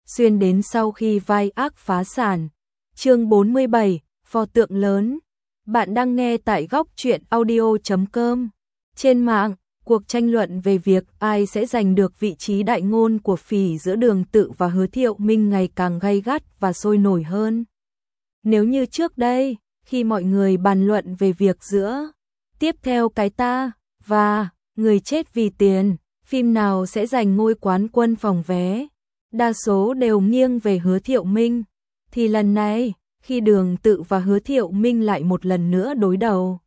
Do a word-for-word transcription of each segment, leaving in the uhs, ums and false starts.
xuyên đến sau khi vai ác phá sản. Chương bốn mươi bảy, pho tượng lớn. Bạn đang nghe tại góc truyện audio chấm com. Trên mạng, cuộc tranh luận về việc ai sẽ giành được vị trí đại ngôn của Phỉ giữa Đường Tự và Hứa Thiệu Minh ngày càng gay gắt và sôi nổi hơn. Nếu như trước đây, khi mọi người bàn luận về việc giữa tiếp theo cái ta và Người chết vì tiền, phim nào sẽ giành ngôi quán quân phòng vé, đa số đều nghiêng về Hứa Thiệu Minh, thì lần này, khi Đường Tự và Hứa Thiệu Minh lại một lần nữa đối đầu,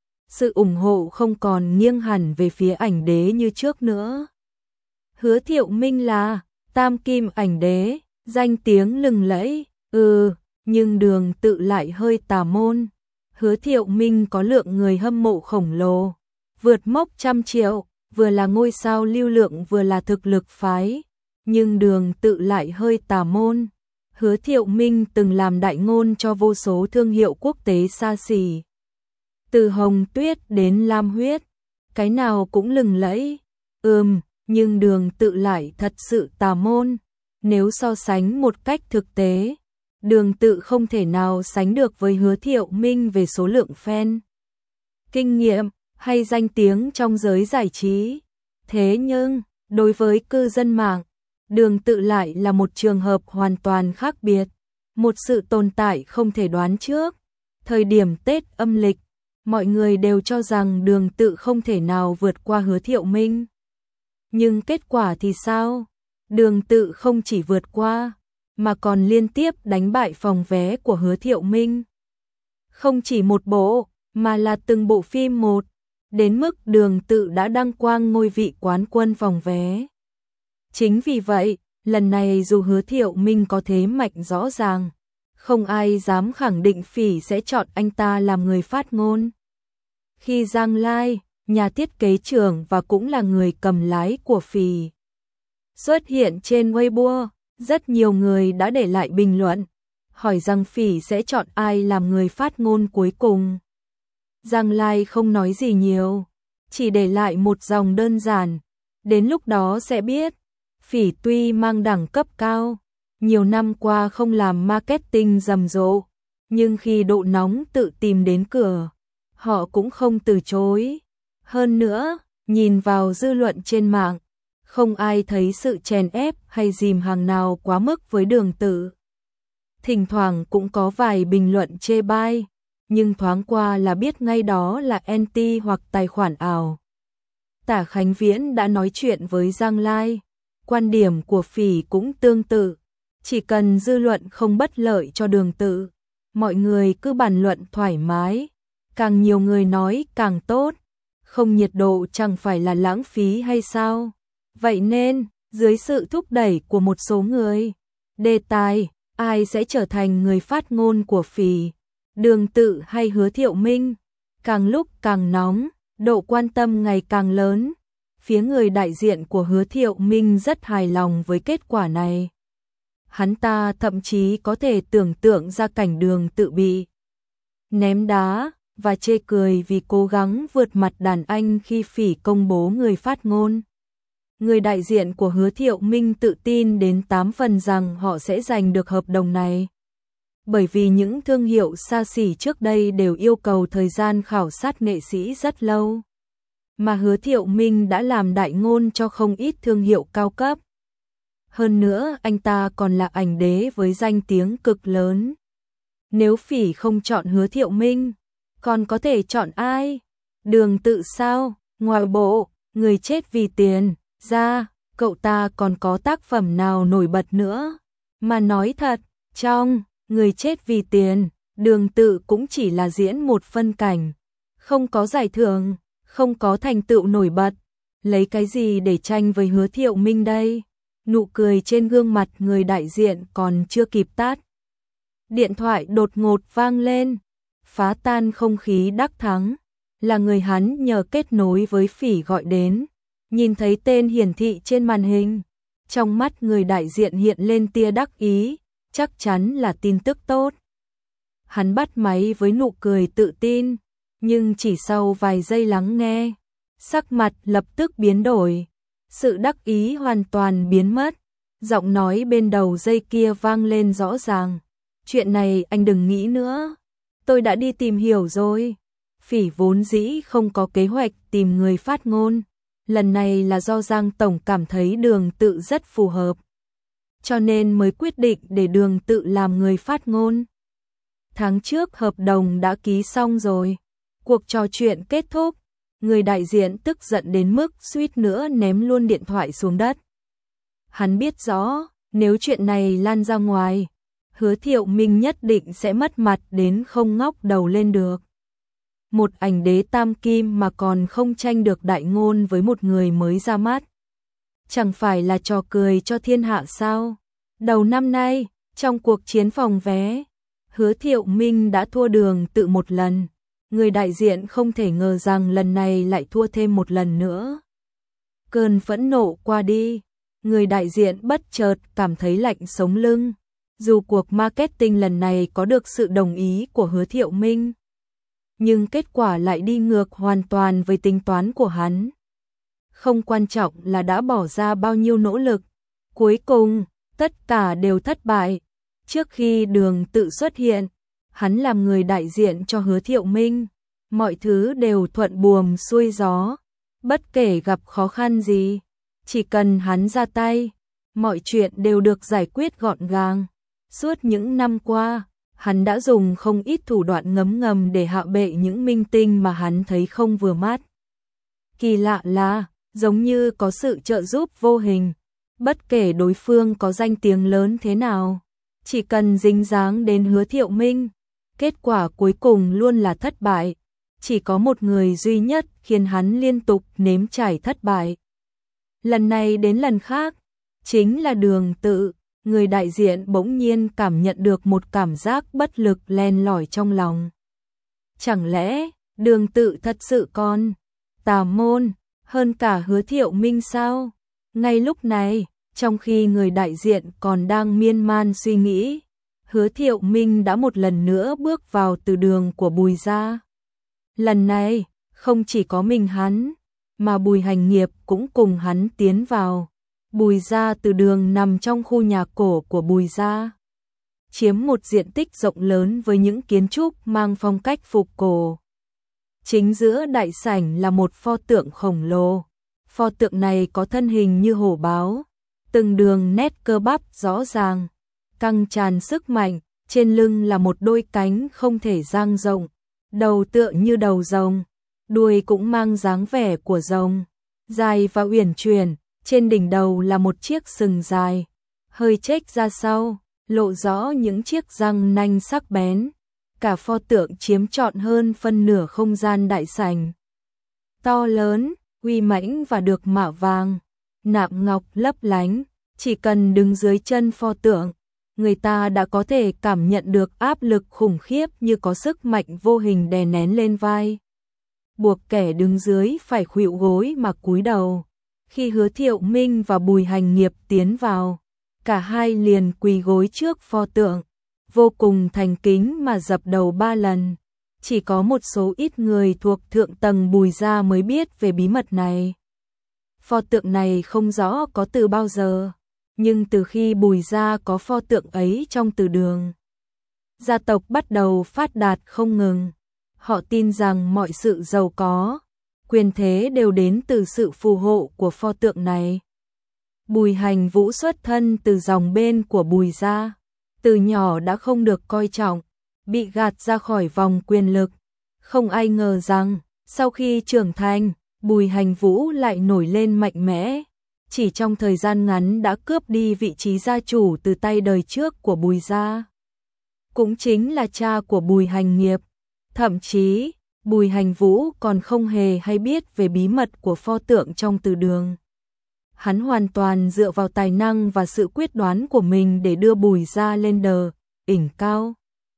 sự ủng hộ không còn nghiêng hẳn về phía ảnh đế như trước nữa. Hứa Thiệu Minh là tam kim ảnh đế, danh tiếng lừng lẫy, ừ, nhưng Đường Tự lại hơi tà môn. Hứa Thiệu Minh có lượng người hâm mộ khổng lồ, vượt mốc trăm triệu, vừa là ngôi sao lưu lượng vừa là thực lực phái, nhưng Đường Tự lại hơi tà môn. Hứa Thiệu Minh từng làm đại ngôn cho vô số thương hiệu quốc tế xa xỉ, từ Hồng Tuyết đến Lam Huyết, cái nào cũng lừng lẫy. Ừm, nhưng Đường Tự lại thật sự tà môn. Nếu so sánh một cách thực tế, Đường Tự không thể nào sánh được với Hứa Thiệu Minh về số lượng fan, kinh nghiệm hay danh tiếng trong giới giải trí. Thế nhưng, đối với cư dân mạng, Đường Tự lại là một trường hợp hoàn toàn khác biệt, một sự tồn tại không thể đoán trước. Thời điểm Tết âm lịch, mọi người đều cho rằng Đường Tự không thể nào vượt qua Hứa Thiệu Minh. Nhưng kết quả thì sao? Đường Tự không chỉ vượt qua, mà còn liên tiếp đánh bại phòng vé của Hứa Thiệu Minh. Không chỉ một bộ, mà là từng bộ phim một, đến mức Đường Tự đã đăng quang ngôi vị quán quân phòng vé. Chính vì vậy, lần này dù Hứa Thiệu Minh có thế mạnh rõ ràng, không ai dám khẳng định Phỉ sẽ chọn anh ta làm người phát ngôn. Khi Giang Lai, nhà thiết kế trưởng và cũng là người cầm lái của Phỉ, xuất hiện trên Weibo, rất nhiều người đã để lại bình luận, hỏi rằng Phỉ sẽ chọn ai làm người phát ngôn cuối cùng. Giang Lai không nói gì nhiều, chỉ để lại một dòng đơn giản, đến lúc đó sẽ biết. Phỉ tuy mang đẳng cấp cao, nhiều năm qua không làm marketing rầm rộ, nhưng khi độ nóng tự tìm đến cửa, họ cũng không từ chối. Hơn nữa, nhìn vào dư luận trên mạng, không ai thấy sự chèn ép hay dìm hàng nào quá mức với Đường Tự. Thỉnh thoảng cũng có vài bình luận chê bai, nhưng thoáng qua là biết ngay đó là anti hoặc tài khoản ảo. Tả Khánh Viễn đã nói chuyện với Giang Lai, quan điểm của Phỉ cũng tương tự, chỉ cần dư luận không bất lợi cho Đường Tự, mọi người cứ bàn luận thoải mái, càng nhiều người nói càng tốt, không nhiệt độ chẳng phải là lãng phí hay sao? Vậy nên, dưới sự thúc đẩy của một số người, đề tài ai sẽ trở thành người phát ngôn của Phỉ, Đường Tự hay Hứa Thiệu Minh, càng lúc càng nóng, độ quan tâm ngày càng lớn. Phía người đại diện của Hứa Thiệu Minh rất hài lòng với kết quả này. Hắn ta thậm chí có thể tưởng tượng ra cảnh Đường Tự bị ném đá và chê cười vì cố gắng vượt mặt đàn anh khi Phỉ công bố người phát ngôn. Người đại diện của Hứa Thiệu Minh tự tin đến tám phần rằng họ sẽ giành được hợp đồng này. Bởi vì những thương hiệu xa xỉ trước đây đều yêu cầu thời gian khảo sát nghệ sĩ rất lâu, mà Hứa Thiệu Minh đã làm đại ngôn cho không ít thương hiệu cao cấp. Hơn nữa, anh ta còn là ảnh đế với danh tiếng cực lớn. Nếu Phỉ không chọn Hứa Thiệu Minh, còn có thể chọn ai? Đường Tự sao? Ngoài bộ Người chết vì tiền ra, cậu ta còn có tác phẩm nào nổi bật nữa? Mà nói thật, trong Người chết vì tiền, Đường Tự cũng chỉ là diễn một phân cảnh, không có giải thưởng, không có thành tựu nổi bật, lấy cái gì để tranh với Hứa Thiệu Minh đây? Nụ cười trên gương mặt người đại diện còn chưa kịp tắt, điện thoại đột ngột vang lên, phá tan không khí đắc thắng, là người hắn nhờ kết nối với Phỉ gọi đến. Nhìn thấy tên hiển thị trên màn hình, trong mắt người đại diện hiện lên tia đắc ý, chắc chắn là tin tức tốt. Hắn bắt máy với nụ cười tự tin, nhưng chỉ sau vài giây lắng nghe, sắc mặt lập tức biến đổi, sự đắc ý hoàn toàn biến mất. Giọng nói bên đầu dây kia vang lên rõ ràng. Chuyện này anh đừng nghĩ nữa. Tôi đã đi tìm hiểu rồi. Phỉ vốn dĩ không có kế hoạch tìm người phát ngôn. Lần này là do Giang Tổng cảm thấy Đường Tự rất phù hợp. Cho nên mới quyết định để Đường Tự làm người phát ngôn. Tháng trước hợp đồng đã ký xong rồi. Cuộc trò chuyện kết thúc. Người đại diện tức giận đến mức suýt nữa ném luôn điện thoại xuống đất. Hắn biết rõ, nếu chuyện này lan ra ngoài, Hứa Thiệu Minh nhất định sẽ mất mặt đến không ngóc đầu lên được. Một ảnh đế tam kim mà còn không tranh được đại ngôn với một người mới ra mắt. Chẳng phải là trò cười cho thiên hạ sao? Đầu năm nay, trong cuộc chiến phòng vé, Hứa Thiệu Minh đã thua Đường Tự một lần. Người đại diện không thể ngờ rằng lần này lại thua thêm một lần nữa. Cơn phẫn nộ qua đi, người đại diện bất chợt cảm thấy lạnh sống lưng. Dù cuộc marketing lần này có được sự đồng ý của Hứa Thiệu Minh, nhưng kết quả lại đi ngược hoàn toàn với tính toán của hắn. Không quan trọng là đã bỏ ra bao nhiêu nỗ lực, cuối cùng, tất cả đều thất bại. Trước khi Đường Tự xuất hiện, hắn làm người đại diện cho Hứa Thiệu Minh, mọi thứ đều thuận buồm xuôi gió, bất kể gặp khó khăn gì, chỉ cần hắn ra tay, mọi chuyện đều được giải quyết gọn gàng. Suốt những năm qua, hắn đã dùng không ít thủ đoạn ngấm ngầm để hạ bệ những minh tinh mà hắn thấy không vừa mắt. Kỳ lạ là, giống như có sự trợ giúp vô hình, bất kể đối phương có danh tiếng lớn thế nào, chỉ cần dính dáng đến Hứa Thiệu Minh, kết quả cuối cùng luôn là thất bại. Chỉ có một người duy nhất khiến hắn liên tục nếm trải thất bại. Lần này đến lần khác, chính là Đường Tự. Người đại diện bỗng nhiên cảm nhận được một cảm giác bất lực len lỏi trong lòng. Chẳng lẽ, Đường Tự thật sự còn tà môn hơn cả Hứa Thiệu Minh sao? Ngay lúc này, trong khi người đại diện còn đang miên man suy nghĩ, Hứa Thiệu Minh đã một lần nữa bước vào từ đường của Bùi gia. Lần này, không chỉ có mình hắn, mà Bùi Hành Nghiệp cũng cùng hắn tiến vào. Bùi gia từ đường nằm trong khu nhà cổ của Bùi gia, chiếm một diện tích rộng lớn với những kiến trúc mang phong cách phục cổ. Chính giữa đại sảnh là một pho tượng khổng lồ. Pho tượng này có thân hình như hổ báo, từng đường nét cơ bắp rõ ràng, căng tràn sức mạnh, trên lưng là một đôi cánh không thể dang rộng, đầu tựa như đầu rồng, đuôi cũng mang dáng vẻ của rồng, dài và uyển chuyển. Trên đỉnh đầu là một chiếc sừng dài, hơi chếch ra sau, lộ rõ những chiếc răng nanh sắc bén. Cả pho tượng chiếm trọn hơn phân nửa không gian đại sảnh. To lớn, uy mãnh và được mạ vàng, nạm ngọc lấp lánh, chỉ cần đứng dưới chân pho tượng, người ta đã có thể cảm nhận được áp lực khủng khiếp như có sức mạnh vô hình đè nén lên vai. Buộc kẻ đứng dưới phải khuỵu gối mà cúi đầu. Khi Hứa Thiệu Minh và Bùi Hành Nghiệp tiến vào, cả hai liền quỳ gối trước pho tượng, vô cùng thành kính mà dập đầu ba lần. Chỉ có một số ít người thuộc thượng tầng Bùi gia mới biết về bí mật này. Pho tượng này không rõ có từ bao giờ, nhưng từ khi Bùi gia có pho tượng ấy trong từ đường, gia tộc bắt đầu phát đạt không ngừng. Họ tin rằng mọi sự giàu có, quyền thế đều đến từ sự phù hộ của pho tượng này. Bùi Hành Vũ xuất thân từ dòng bên của Bùi gia, từ nhỏ đã không được coi trọng, bị gạt ra khỏi vòng quyền lực. Không ai ngờ rằng, sau khi trưởng thành, Bùi Hành Vũ lại nổi lên mạnh mẽ, chỉ trong thời gian ngắn đã cướp đi vị trí gia chủ từ tay đời trước của Bùi gia. Cũng chính là cha của Bùi Hành Nghiệp. Thậm chí, Bùi Hành Vũ còn không hề hay biết về bí mật của pho tượng trong từ đường. Hắn hoàn toàn dựa vào tài năng và sự quyết đoán của mình để đưa Bùi gia lên đờ, đỉnh cao,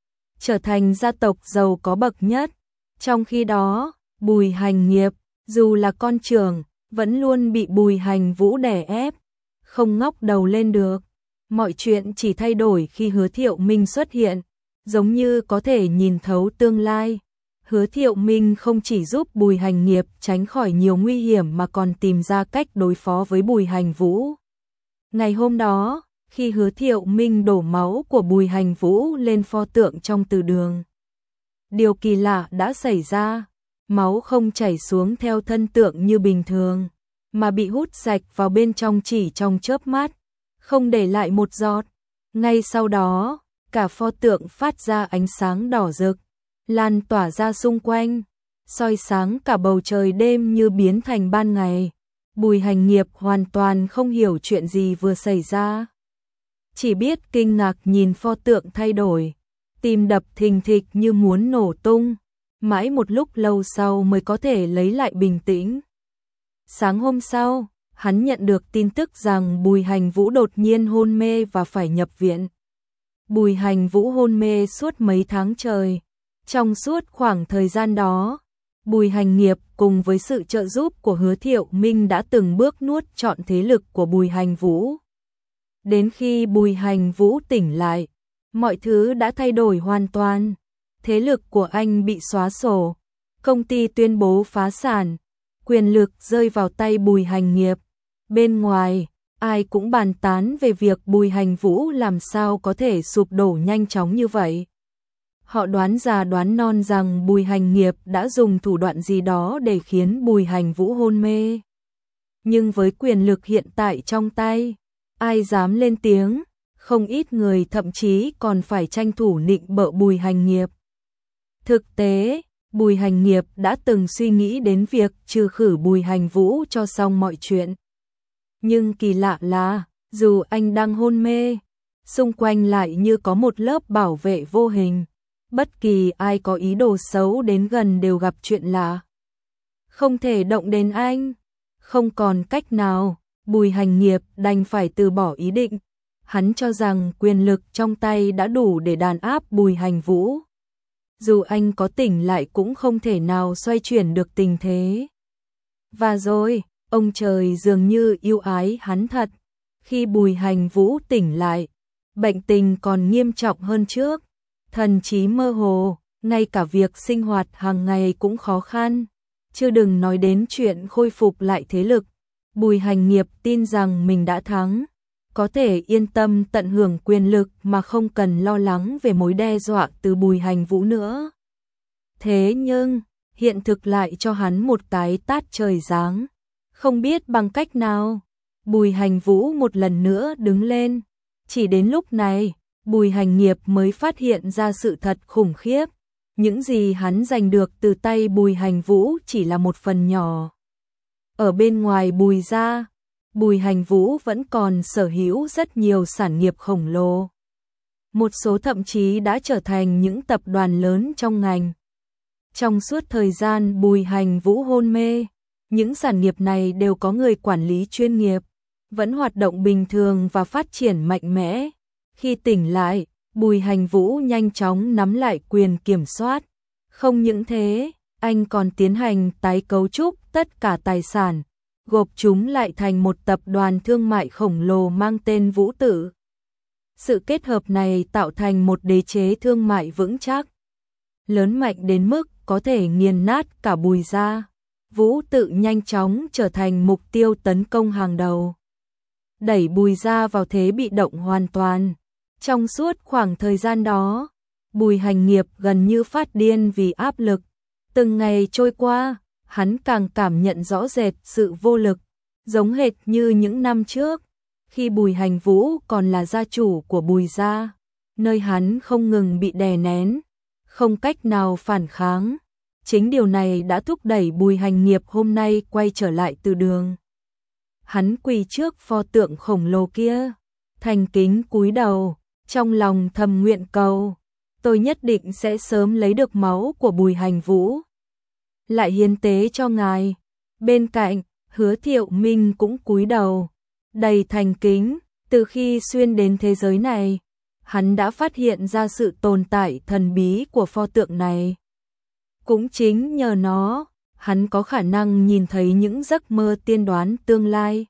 trở thành gia tộc giàu có bậc nhất. Trong khi đó, Bùi Hành Nghiệp, dù là con trưởng, vẫn luôn bị Bùi Hành Vũ đè ép, không ngóc đầu lên được. Mọi chuyện chỉ thay đổi khi Hứa Thiệu Minh xuất hiện, giống như có thể nhìn thấu tương lai. Hứa Thiệu Minh không chỉ giúp Bùi Hành Nghiệp tránh khỏi nhiều nguy hiểm mà còn tìm ra cách đối phó với Bùi Hành Vũ. Ngày hôm đó, khi Hứa Thiệu Minh đổ máu của Bùi Hành Vũ lên pho tượng trong từ đường, điều kỳ lạ đã xảy ra, máu không chảy xuống theo thân tượng như bình thường, mà bị hút sạch vào bên trong chỉ trong chớp mắt, không để lại một giọt. Ngay sau đó, cả pho tượng phát ra ánh sáng đỏ rực, lan tỏa ra xung quanh, soi sáng cả bầu trời đêm như biến thành ban ngày. Bùi Hành Nghiệp hoàn toàn không hiểu chuyện gì vừa xảy ra, chỉ biết kinh ngạc nhìn pho tượng thay đổi, tim đập thình thịch như muốn nổ tung, mãi một lúc lâu sau mới có thể lấy lại bình tĩnh. Sáng hôm sau, hắn nhận được tin tức rằng Bùi Hành Vũ đột nhiên hôn mê và phải nhập viện. Bùi Hành Vũ hôn mê suốt mấy tháng trời. Trong suốt khoảng thời gian đó, Bùi Hành Nghiệp cùng với sự trợ giúp của Hứa Thiệu Minh đã từng bước nuốt trọn thế lực của Bùi Hành Vũ. Đến khi Bùi Hành Vũ tỉnh lại, mọi thứ đã thay đổi hoàn toàn. Thế lực của anh bị xóa sổ, công ty tuyên bố phá sản, quyền lực rơi vào tay Bùi Hành Nghiệp. Bên ngoài, ai cũng bàn tán về việc Bùi Hành Vũ làm sao có thể sụp đổ nhanh chóng như vậy. Họ đoán già đoán non rằng Bùi Hành Nghiệp đã dùng thủ đoạn gì đó để khiến Bùi Hành Vũ hôn mê. Nhưng với quyền lực hiện tại trong tay, ai dám lên tiếng, không ít người thậm chí còn phải tranh thủ nịnh bợ Bùi Hành Nghiệp. Thực tế, Bùi Hành Nghiệp đã từng suy nghĩ đến việc trừ khử Bùi Hành Vũ cho xong mọi chuyện. Nhưng kỳ lạ là, dù anh đang hôn mê, xung quanh lại như có một lớp bảo vệ vô hình. Bất kỳ ai có ý đồ xấu đến gần đều gặp chuyện lạ. Không thể động đến anh. Không còn cách nào, Bùi Hành Nghiệp đành phải từ bỏ ý định. Hắn cho rằng quyền lực trong tay đã đủ để đàn áp Bùi Hành Vũ. Dù anh có tỉnh lại cũng không thể nào xoay chuyển được tình thế. Và rồi, ông trời dường như yêu ái hắn thật. Khi Bùi Hành Vũ tỉnh lại, bệnh tình còn nghiêm trọng hơn trước. Thần trí mơ hồ, ngay cả việc sinh hoạt hàng ngày cũng khó khăn. Chưa đừng nói đến chuyện khôi phục lại thế lực. Bùi Hành Nghiệp tin rằng mình đã thắng, có thể yên tâm tận hưởng quyền lực mà không cần lo lắng về mối đe dọa từ Bùi Hành Vũ nữa. Thế nhưng, hiện thực lại cho hắn một cái tát trời giáng. Không biết bằng cách nào, Bùi Hành Vũ một lần nữa đứng lên. Chỉ đến lúc này, Bùi Hành Nghiệp mới phát hiện ra sự thật khủng khiếp. Những gì hắn giành được từ tay Bùi Hành Vũ chỉ là một phần nhỏ. Ở bên ngoài Bùi gia, Bùi Hành Vũ vẫn còn sở hữu rất nhiều sản nghiệp khổng lồ. Một số thậm chí đã trở thành những tập đoàn lớn trong ngành. Trong suốt thời gian Bùi Hành Vũ hôn mê, những sản nghiệp này đều có người quản lý chuyên nghiệp, vẫn hoạt động bình thường và phát triển mạnh mẽ. Khi tỉnh lại, Bùi Hành Vũ nhanh chóng nắm lại quyền kiểm soát. Không những thế, anh còn tiến hành tái cấu trúc tất cả tài sản, gộp chúng lại thành một tập đoàn thương mại khổng lồ mang tên Vũ Tự. Sự kết hợp này tạo thành một đế chế thương mại vững chắc, lớn mạnh đến mức có thể nghiền nát cả Bùi gia. Vũ Tự nhanh chóng trở thành mục tiêu tấn công hàng đầu, đẩy Bùi gia vào thế bị động hoàn toàn. Trong suốt khoảng thời gian đó, Bùi Hành Nghiệp gần như phát điên vì áp lực. Từng ngày trôi qua, hắn càng cảm nhận rõ rệt sự vô lực, giống hệt như những năm trước, khi Bùi Hành Vũ còn là gia chủ của Bùi gia, nơi hắn không ngừng bị đè nén, không cách nào phản kháng. Chính điều này đã thúc đẩy Bùi Hành Nghiệp hôm nay quay trở lại từ đường. Hắn quỳ trước pho tượng khổng lồ kia, thành kính cúi đầu, trong lòng thầm nguyện cầu, tôi nhất định sẽ sớm lấy được máu của Bùi Hành Vũ, lại hiến tế cho ngài. Bên cạnh, Hứa Thiệu Minh cũng cúi đầu, đầy thành kính. Từ khi xuyên đến thế giới này, hắn đã phát hiện ra sự tồn tại thần bí của pho tượng này. Cũng chính nhờ nó, hắn có khả năng nhìn thấy những giấc mơ tiên đoán tương lai.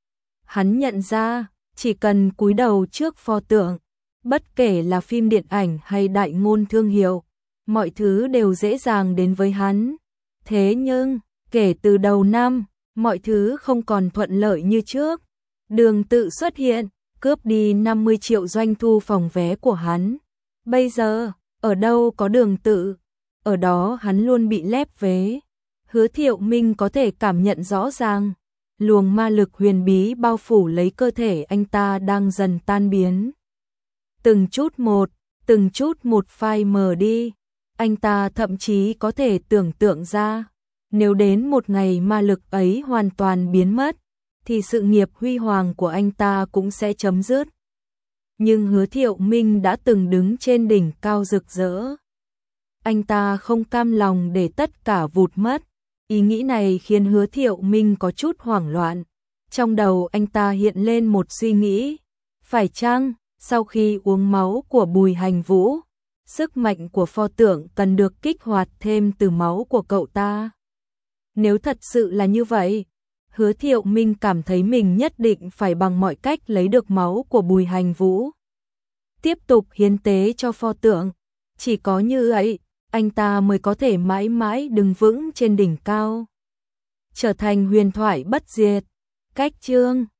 Hắn nhận ra, chỉ cần cúi đầu trước pho tượng, bất kể là phim điện ảnh hay đại ngôn thương hiệu, mọi thứ đều dễ dàng đến với hắn. Thế nhưng, kể từ đầu năm, mọi thứ không còn thuận lợi như trước. Đường Tự xuất hiện, cướp đi năm mươi triệu doanh thu phòng vé của hắn. Bây giờ, ở đâu có Đường Tự, ở đó hắn luôn bị lép vế. Hứa Thiệu Minh có thể cảm nhận rõ ràng, luồng ma lực huyền bí bao phủ lấy cơ thể anh ta đang dần tan biến. Từng chút một, từng chút một phai mờ đi, anh ta thậm chí có thể tưởng tượng ra, nếu đến một ngày ma lực ấy hoàn toàn biến mất, thì sự nghiệp huy hoàng của anh ta cũng sẽ chấm dứt. Nhưng Hứa Thiệu Minh đã từng đứng trên đỉnh cao rực rỡ. Anh ta không cam lòng để tất cả vụt mất. Ý nghĩ này khiến Hứa Thiệu Minh có chút hoảng loạn. Trong đầu anh ta hiện lên một suy nghĩ. Phải chăng, sau khi uống máu của Bùi Hành Vũ, sức mạnh của pho tượng cần được kích hoạt thêm từ máu của cậu ta? Nếu thật sự là như vậy, Hứa Thiệu Minh cảm thấy mình nhất định phải bằng mọi cách lấy được máu của Bùi Hành Vũ, tiếp tục hiến tế cho pho tượng. Chỉ có như vậy, anh ta mới có thể mãi mãi đứng vững trên đỉnh cao, trở thành huyền thoại bất diệt. Cách chương